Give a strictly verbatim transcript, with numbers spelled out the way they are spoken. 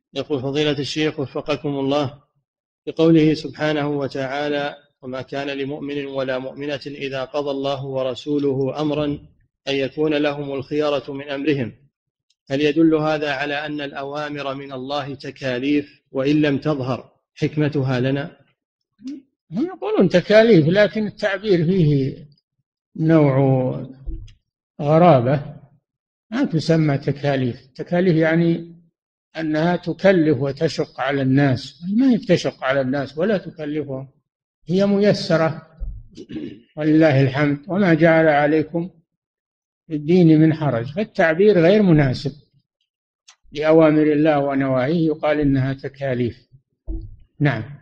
يقول فضيلة الشيخ وفقكم الله، بقوله سبحانه وتعالى: وما كان لمؤمن ولا مؤمنة إذا قضى الله ورسوله أمرا أن يكون لهم الخيرة من أمرهم، هل يدل هذا على أن الأوامر من الله تكاليف وإن لم تظهر حكمتها لنا؟ هم يقولون تكاليف، لكن التعبير فيه نوع غرابة، ما تسمى تكاليف. تكاليف يعني أنها تكلف وتشق على الناس، ما هي تشق على الناس ولا تكلفهم، هي ميسرة ولله الحمد، وما جعل عليكم في الدين من حرج. فالتعبير غير مناسب لأوامر الله ونواهيه، يقال إنها تكاليف. نعم.